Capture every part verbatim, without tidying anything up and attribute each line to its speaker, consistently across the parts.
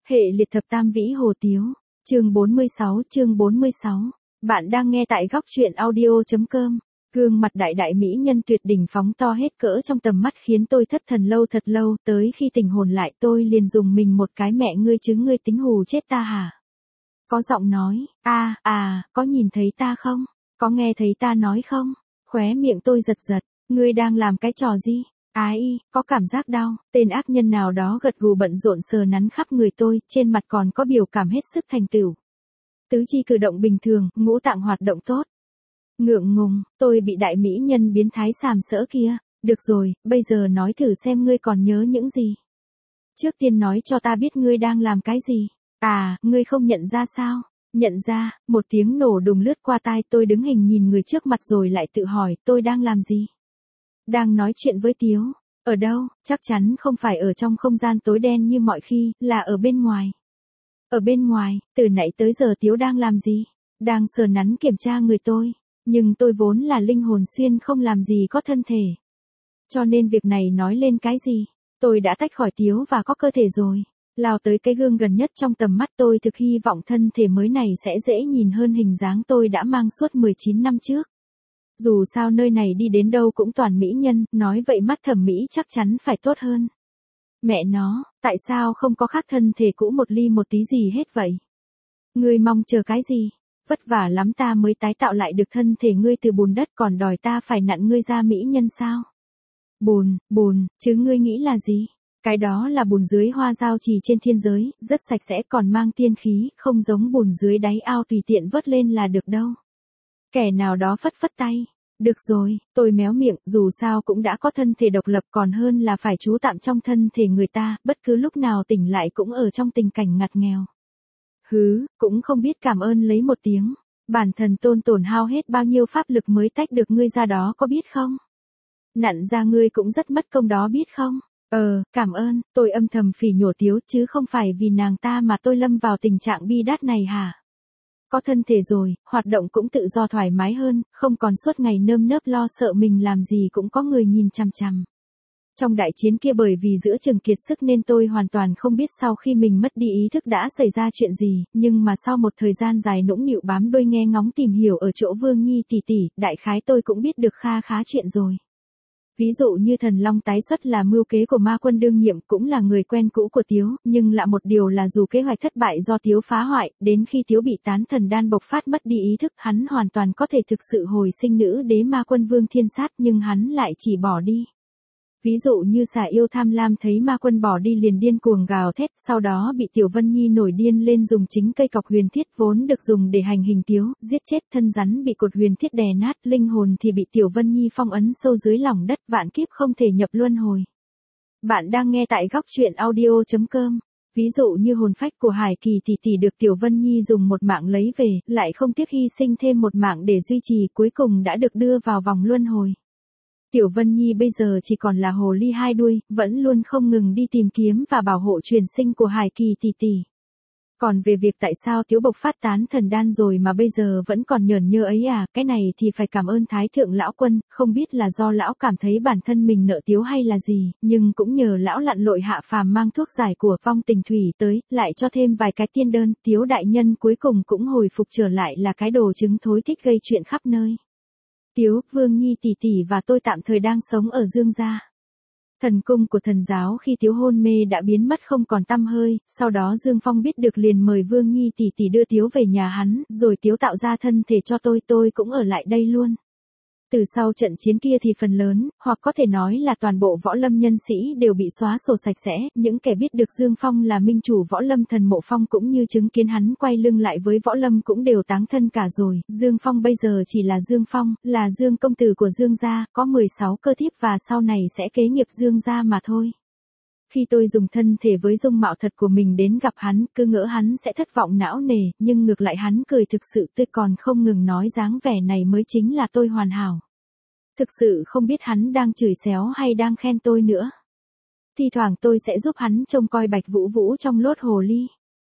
Speaker 1: Hệ liệt thập tam vĩ hồ tiếu, chương bốn mươi sáu, chương bốn mươi sáu. Bạn đang nghe tại góc truyện audio.com. Gương mặt đại đại mỹ nhân tuyệt đỉnh phóng to hết cỡ trong tầm mắt khiến tôi thất thần lâu thật lâu, tới khi tỉnh hồn lại tôi liền dùng mình một cái, mẹ ngươi chứ ngươi tính hù chết ta hả? Có giọng nói, a à, có nhìn thấy ta không? Có nghe thấy ta nói không? Khóe miệng tôi giật giật, ngươi đang làm cái trò gì? Ái, có cảm giác đau, tên ác nhân nào đó gật gù bận rộn sờ nắn khắp người tôi, trên mặt còn có biểu cảm hết sức thành tựu. Tứ chi cử động bình thường, ngũ tạng hoạt động tốt. Ngượng ngùng, tôi bị đại mỹ nhân biến thái sàm sỡ kia. Được rồi, bây giờ nói thử xem ngươi còn nhớ những gì. Trước tiên nói cho ta biết ngươi đang làm cái gì. À, ngươi không nhận ra sao? Nhận ra, một tiếng nổ đùng lướt qua tai tôi, đứng hình nhìn người trước mặt rồi lại tự hỏi tôi đang làm gì. Đang nói chuyện với Tiếu. Ở đâu? Chắc chắn không phải ở trong không gian tối đen như mọi khi, là ở bên ngoài. Ở bên ngoài, từ nãy tới giờ Tiếu đang làm gì? Đang sờ nắn kiểm tra người tôi. Nhưng tôi vốn là linh hồn xuyên không làm gì có thân thể. Cho nên việc này nói lên cái gì? Tôi đã tách khỏi Tiếu và có cơ thể rồi. Lao tới cái gương gần nhất trong tầm mắt tôi, thực hy vọng thân thể mới này sẽ dễ nhìn hơn hình dáng tôi đã mang suốt mười chín năm trước. Dù sao nơi này đi đến đâu cũng toàn mỹ nhân, nói vậy mắt thẩm mỹ chắc chắn phải tốt hơn. Mẹ nó, tại sao không có khác thân thể cũ một ly một tí gì hết vậy? Ngươi mong chờ cái gì? Vất vả lắm ta mới tái tạo lại được thân thể ngươi từ bùn đất, còn đòi ta phải nặn ngươi ra mỹ nhân sao? Bùn, bùn, chứ ngươi nghĩ là gì? Cái đó là bùn dưới hoa giao trì trên thiên giới, rất sạch sẽ còn mang tiên khí, không giống bùn dưới đáy ao tùy tiện vớt lên là được đâu. Kẻ nào đó phất phất tay. Được rồi, tôi méo miệng, dù sao cũng đã có thân thể độc lập, còn hơn là phải trú tạm trong thân thể người ta, bất cứ lúc nào tỉnh lại cũng ở trong tình cảnh ngặt nghèo. Hứ, cũng không biết cảm ơn lấy một tiếng. Bản thân tôn tổn hao hết bao nhiêu pháp lực mới tách được ngươi ra đó, có biết không? Nặn ra ngươi cũng rất mất công đó biết không? Ờ, cảm ơn, tôi âm thầm phỉ nhổ Tiếu, chứ không phải vì nàng ta mà tôi lâm vào tình trạng bi đát này hả? Có thân thể rồi, hoạt động cũng tự do thoải mái hơn, không còn suốt ngày nơm nớp lo sợ mình làm gì cũng có người nhìn chằm chằm. Trong đại chiến kia bởi vì giữa chừng kiệt sức nên tôi hoàn toàn không biết sau khi mình mất đi ý thức đã xảy ra chuyện gì, nhưng mà sau một thời gian dài nũng nịu bám đuôi nghe ngóng tìm hiểu ở chỗ Vương Nhi tỷ tỷ, đại khái tôi cũng biết được kha khá chuyện rồi. Ví dụ như thần long tái xuất là mưu kế của ma quân đương nhiệm, cũng là người quen cũ của Tiếu, nhưng lạ một điều là dù kế hoạch thất bại do Tiếu phá hoại, đến khi Tiếu bị tán thần đan bộc phát mất đi ý thức, hắn hoàn toàn có thể thực sự hồi sinh nữ đế ma quân Vương Thiên Sát, nhưng hắn lại chỉ bỏ đi. Ví dụ như xà yêu tham lam thấy ma quân bỏ đi liền điên cuồng gào thét, sau đó bị Tiểu Vân Nhi nổi điên lên dùng chính cây cọc huyền thiết vốn được dùng để hành hình Tiếu, giết chết, thân rắn bị cột huyền thiết đè nát, linh hồn thì bị Tiểu Vân Nhi phong ấn sâu dưới lòng đất, vạn kiếp không thể nhập luân hồi. Bạn đang nghe tại góc truyện audio.com. Ví dụ như hồn phách của Hải Kỳ tỷ tỷ được Tiểu Vân Nhi dùng một mạng lấy về, lại không tiếc hy sinh thêm một mạng để duy trì, cuối cùng đã được đưa vào vòng luân hồi. Tiểu Vân Nhi bây giờ chỉ còn là hồ ly hai đuôi, vẫn luôn không ngừng đi tìm kiếm và bảo hộ truyền sinh của Hải Kỳ tỷ tỷ. Còn về việc tại sao Tiếu bộc phát tán thần đan rồi mà bây giờ vẫn còn nhởn nhơ ấy à, cái này thì phải cảm ơn Thái Thượng Lão Quân, không biết là do lão cảm thấy bản thân mình nợ Tiếu hay là gì, nhưng cũng nhờ lão lặn lội hạ phàm mang thuốc giải của vong tình thủy tới, lại cho thêm vài cái tiên đơn, Tiếu đại nhân cuối cùng cũng hồi phục trở lại là cái đồ trứng thối thích gây chuyện khắp nơi. Tiếu, Vương Nhi tỷ tỷ và tôi tạm thời đang sống ở Dương gia. Thần cung của thần giáo khi Tiếu hôn mê đã biến mất không còn tăm hơi, sau đó Dương Phong biết được liền mời Vương Nhi tỷ tỷ đưa Tiếu về nhà hắn, rồi Tiếu tạo ra thân thể cho tôi, tôi cũng ở lại đây luôn. Từ sau trận chiến kia thì phần lớn, hoặc có thể nói là toàn bộ võ lâm nhân sĩ đều bị xóa sổ sạch sẽ, những kẻ biết được Dương Phong là minh chủ võ lâm thần Mộ Phong cũng như chứng kiến hắn quay lưng lại với võ lâm cũng đều táng thân cả rồi, Dương Phong bây giờ chỉ là Dương Phong, là Dương công tử của Dương gia, có mười sáu cơ thiếp và sau này sẽ kế nghiệp Dương gia mà thôi. Khi tôi dùng thân thể với dung mạo thật của mình đến gặp hắn, cứ ngỡ hắn sẽ thất vọng não nề, nhưng ngược lại hắn cười thực sự tươi còn không ngừng nói dáng vẻ này mới chính là tôi hoàn hảo. Thực sự không biết hắn đang chửi xéo hay đang khen tôi nữa. Thi thoảng tôi sẽ giúp hắn trông coi Bạch Vũ Vũ trong lốt hồ ly.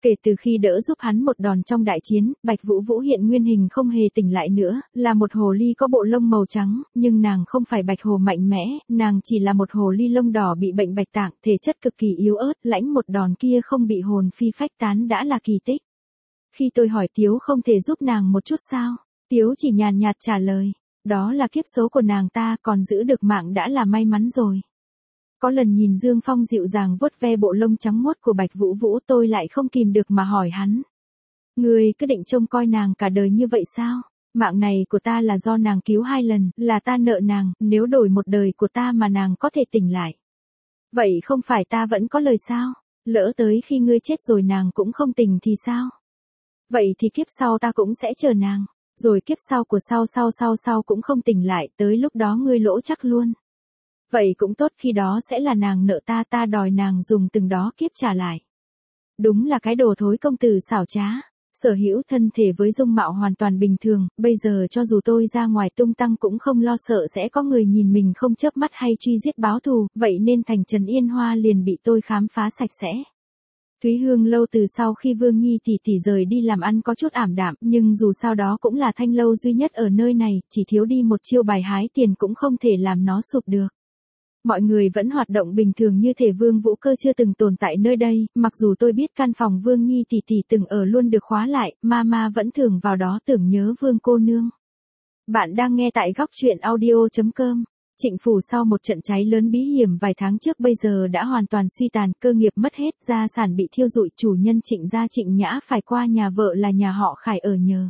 Speaker 1: Kể từ khi đỡ giúp hắn một đòn trong đại chiến, Bạch Vũ Vũ hiện nguyên hình không hề tỉnh lại nữa, là một hồ ly có bộ lông màu trắng, nhưng nàng không phải bạch hồ mạnh mẽ, nàng chỉ là một hồ ly lông đỏ bị bệnh bạch tạng, thể chất cực kỳ yếu ớt, lãnh một đòn kia không bị hồn phi phách tán đã là kỳ tích. Khi tôi hỏi Tiếu không thể giúp nàng một chút sao, Tiếu chỉ nhàn nhạt trả lời, đó là kiếp số của nàng ta, còn giữ được mạng đã là may mắn rồi. Có lần nhìn Dương Phong dịu dàng vuốt ve bộ lông trắng muốt của Bạch Vũ Vũ, tôi lại không kìm được mà hỏi hắn. Ngươi cứ định trông coi nàng cả đời như vậy sao? Mạng này của ta là do nàng cứu hai lần, là ta nợ nàng, nếu đổi một đời của ta mà nàng có thể tỉnh lại. Vậy không phải ta vẫn có lời sao? Lỡ tới khi ngươi chết rồi nàng cũng không tỉnh thì sao? Vậy thì kiếp sau ta cũng sẽ chờ nàng, rồi kiếp sau của sau sau sau sau cũng không tỉnh lại, tới lúc đó ngươi lỗ chắc luôn. Vậy cũng tốt, khi đó sẽ là nàng nợ ta, ta đòi nàng dùng từng đó kiếp trả lại. Đúng là cái đồ thối công tử xảo trá, sở hữu thân thể với dung mạo hoàn toàn bình thường, bây giờ cho dù tôi ra ngoài tung tăng cũng không lo sợ sẽ có người nhìn mình không chớp mắt hay truy giết báo thù, vậy nên thành trấn Yên Hoa liền bị tôi khám phá sạch sẽ. Thúy Hương lâu từ sau khi Vương Nhi tỷ tỷ rời đi làm ăn có chút ảm đạm, nhưng dù sao đó cũng là thanh lâu duy nhất ở nơi này, chỉ thiếu đi một chiêu bài hái tiền cũng không thể làm nó sụp được. Mọi người vẫn hoạt động bình thường như thể Vương Vũ Cơ chưa từng tồn tại nơi đây, mặc dù tôi biết căn phòng Vương Nhi tỷ tỷ từng ở luôn được khóa lại, Mama vẫn thường vào đó tưởng nhớ Vương cô nương. Bạn đang nghe tại góc truyện audio chấm com. Trịnh Phủ sau một trận cháy lớn bí hiểm vài tháng trước bây giờ đã hoàn toàn suy tàn, cơ nghiệp mất hết, gia sản bị thiêu rụi, chủ nhân Trịnh gia Trịnh Nhã phải qua nhà vợ là nhà họ Khải ở nhờ.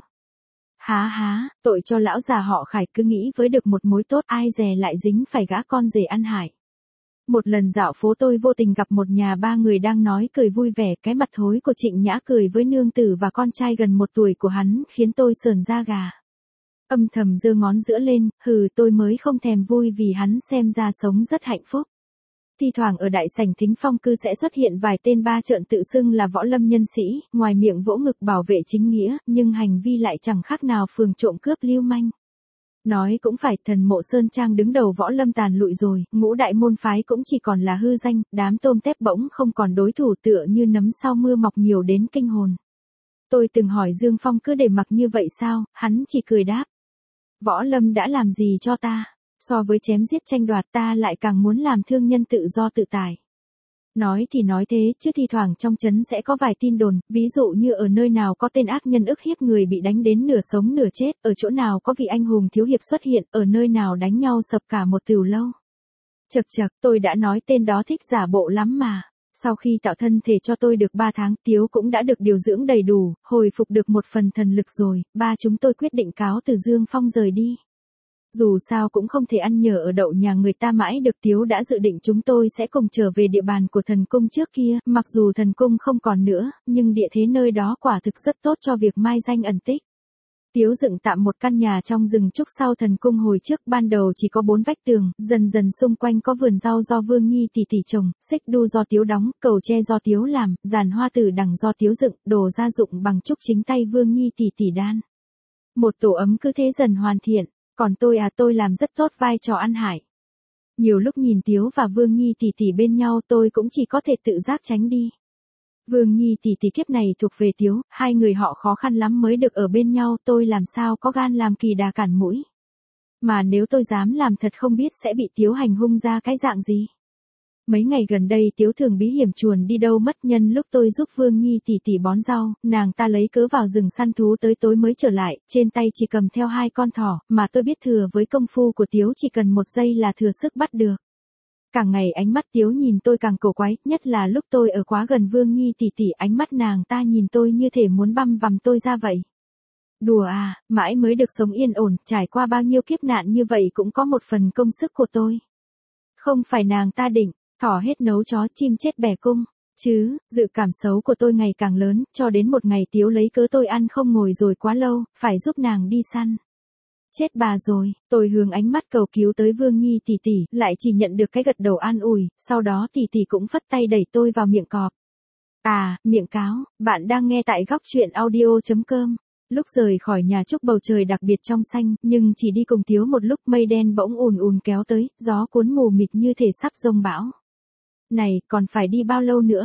Speaker 1: Há há, tội cho lão già họ Khải, cứ nghĩ với được một mối tốt ai dè lại dính phải gã con rể ăn hại. Một lần dạo phố tôi vô tình gặp một nhà ba người đang nói cười vui vẻ, cái mặt thối của Trịnh Nhã cười với nương tử và con trai gần một tuổi của hắn khiến tôi sởn da gà. Âm thầm giơ ngón giữa lên, hừ, tôi mới không thèm vui vì hắn xem ra sống rất hạnh phúc. Thi thoảng ở đại sảnh Thính Phong cư sẽ xuất hiện vài tên ba trợn tự xưng là võ lâm nhân sĩ, ngoài miệng vỗ ngực bảo vệ chính nghĩa, nhưng hành vi lại chẳng khác nào phường trộm cướp lưu manh. Nói cũng phải, thần Mộ Sơn Trang đứng đầu võ lâm tàn lụi rồi, ngũ đại môn phái cũng chỉ còn là hư danh, đám tôm tép bỗng không còn đối thủ, tựa như nấm sau mưa mọc nhiều đến kinh hồn. Tôi từng hỏi Dương Phong cứ để mặc như vậy sao, hắn chỉ cười đáp. Võ lâm đã làm gì cho ta? So với chém giết tranh đoạt ta lại càng muốn làm thương nhân tự do tự tại. Nói thì nói thế, chứ thi thoảng trong trấn sẽ có vài tin đồn, ví dụ như ở nơi nào có tên ác nhân ức hiếp người bị đánh đến nửa sống nửa chết, ở chỗ nào có vị anh hùng thiếu hiệp xuất hiện, ở nơi nào đánh nhau sập cả một tửu lâu. Chật chật, tôi đã nói tên đó thích giả bộ lắm mà. Sau khi tạo thân thể cho tôi được ba tháng, Tiếu cũng đã được điều dưỡng đầy đủ, hồi phục được một phần thần lực rồi, ba chúng tôi quyết định cáo từ Dương Phong rời đi. Dù sao cũng không thể ăn nhờ ở đậu nhà người ta mãi được, Tiếu đã dự định chúng tôi sẽ cùng trở về địa bàn của thần cung trước kia, mặc dù thần cung không còn nữa, nhưng địa thế nơi đó quả thực rất tốt cho việc mai danh ẩn tích. Tiếu dựng tạm một căn nhà trong rừng trúc sau thần cung hồi trước, ban đầu chỉ có bốn vách tường, dần dần xung quanh có vườn rau do Vương Nhi tỷ tỷ trồng, xích đu do Tiếu đóng, cầu tre do Tiếu làm, giàn hoa tử đằng do Tiếu dựng, đồ gia dụng bằng trúc chính tay Vương Nhi tỷ tỷ đan. Một tổ ấm cứ thế dần hoàn thiện, còn tôi à tôi làm rất tốt vai trò ăn hại. Nhiều lúc nhìn Tiếu và Vương Nhi tỷ tỷ bên nhau tôi cũng chỉ có thể tự giác tránh đi. Vương Nhi tỷ tỷ kiếp này thuộc về Tiếu, hai người họ khó khăn lắm mới được ở bên nhau, tôi làm sao có gan làm kỳ đà cản mũi. Mà nếu tôi dám làm thật không biết sẽ bị Tiếu hành hung ra cái dạng gì. Mấy ngày gần đây Tiếu thường bí hiểm chuồn đi đâu mất, nhân lúc tôi giúp Vương Nhi tỷ tỷ bón rau, nàng ta lấy cớ vào rừng săn thú tới tối mới trở lại, trên tay chỉ cầm theo hai con thỏ, mà tôi biết thừa với công phu của Tiếu chỉ cần một giây là thừa sức bắt được. Càng ngày ánh mắt Tiếu nhìn tôi càng cổ quái, nhất là lúc tôi ở quá gần Vương Nhi tỷ tỷ, ánh mắt nàng ta nhìn tôi như thể muốn băm vằm tôi ra vậy. Đùa à, mãi mới được sống yên ổn, trải qua bao nhiêu kiếp nạn như vậy cũng có một phần công sức của tôi. Không phải nàng ta định, thỏ hết nấu chó chim chết bẻ cung, chứ, dự cảm xấu của tôi ngày càng lớn, cho đến một ngày Tiếu lấy cớ tôi ăn không ngồi rồi quá lâu, phải giúp nàng đi săn. Chết bà rồi, tôi hướng ánh mắt cầu cứu tới Vương Nhi tỷ tỷ, lại chỉ nhận được cái gật đầu an ủi, sau đó tỷ tỷ cũng phất tay đẩy tôi vào miệng cọp. À, miệng cáo, bạn đang nghe tại góc truyện audio chấm com. Lúc rời khỏi nhà trúc bầu trời đặc biệt trong xanh, nhưng chỉ đi cùng Tiếu một lúc mây đen bỗng ùn ùn kéo tới, gió cuốn mù mịt như thể sắp giông bão. Này, còn phải đi bao lâu nữa?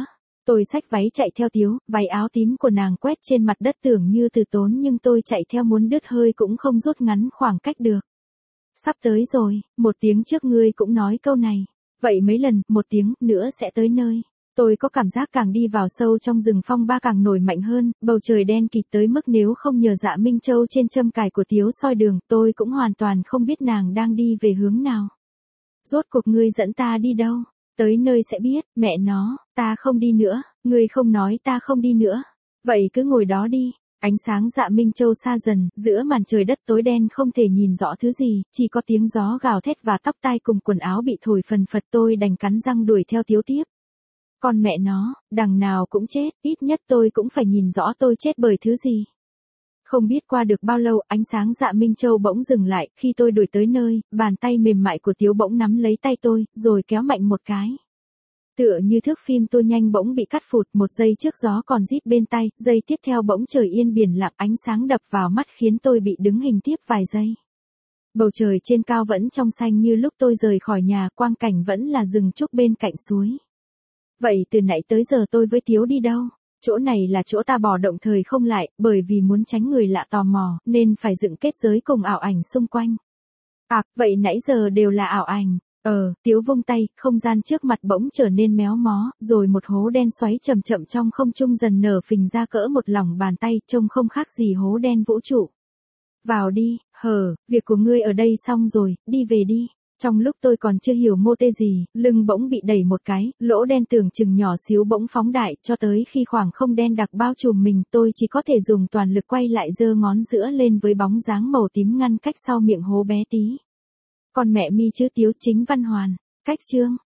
Speaker 1: Tôi xách váy chạy theo Tiếu, váy áo tím của nàng quét trên mặt đất tưởng như từ tốn nhưng tôi chạy theo muốn đứt hơi cũng không rút ngắn khoảng cách được. Sắp tới rồi, một tiếng trước ngươi cũng nói câu này. Vậy mấy lần, một tiếng nữa sẽ tới nơi. Tôi có cảm giác càng đi vào sâu trong rừng phong ba càng nổi mạnh hơn, bầu trời đen kịt tới mức nếu không nhờ Dạ Minh Châu trên châm cài của Tiếu soi đường, tôi cũng hoàn toàn không biết nàng đang đi về hướng nào. Rốt cuộc ngươi dẫn ta đi đâu? Tới nơi sẽ biết, mẹ nó, ta không đi nữa, ngươi không nói ta không đi nữa. Vậy cứ ngồi đó đi. Ánh sáng Dạ Minh Châu xa dần, giữa màn trời đất tối đen không thể nhìn rõ thứ gì, chỉ có tiếng gió gào thét và tóc tai cùng quần áo bị thổi phần phật. Tôi đành cắn răng đuổi theo Tiếu tiếp. Còn mẹ nó, đằng nào cũng chết, ít nhất tôi cũng phải nhìn rõ tôi chết bởi thứ gì. Không biết qua được bao lâu, ánh sáng Dạ Minh Châu bỗng dừng lại, khi tôi đuổi tới nơi, bàn tay mềm mại của Tiếu bỗng nắm lấy tay tôi, rồi kéo mạnh một cái. Tựa như thước phim tôi nhanh bỗng bị cắt phụt, một giây trước gió còn rít bên tay, giây tiếp theo bỗng trời yên biển lặng, ánh sáng đập vào mắt khiến tôi bị đứng hình tiếp vài giây. Bầu trời trên cao vẫn trong xanh như lúc tôi rời khỏi nhà, quang cảnh vẫn là rừng trúc bên cạnh suối. Vậy từ nãy tới giờ tôi với Tiếu đi đâu? Chỗ này là chỗ ta bỏ động thời không lại, bởi vì muốn tránh người lạ tò mò, nên phải dựng kết giới cùng ảo ảnh xung quanh. À, vậy nãy giờ đều là ảo ảnh. Ờ, Tiếu vung tay, không gian trước mặt bỗng trở nên méo mó, rồi một hố đen xoáy chậm chậm trong không trung dần nở phình ra cỡ một lòng bàn tay, trông không khác gì hố đen vũ trụ. Vào đi, hờ, việc của ngươi ở đây xong rồi, đi về đi. Trong lúc tôi còn chưa hiểu mô tê gì, lưng bỗng bị đẩy một cái, lỗ đen tưởng chừng nhỏ xíu bỗng phóng đại, cho tới khi khoảng không đen đặc bao trùm mình, tôi chỉ có thể dùng toàn lực quay lại giơ ngón giữa lên với bóng dáng màu tím ngăn cách sau miệng hố bé tí. Còn mẹ mi chứ Tiếu Chính Văn Hoàn, cách chương.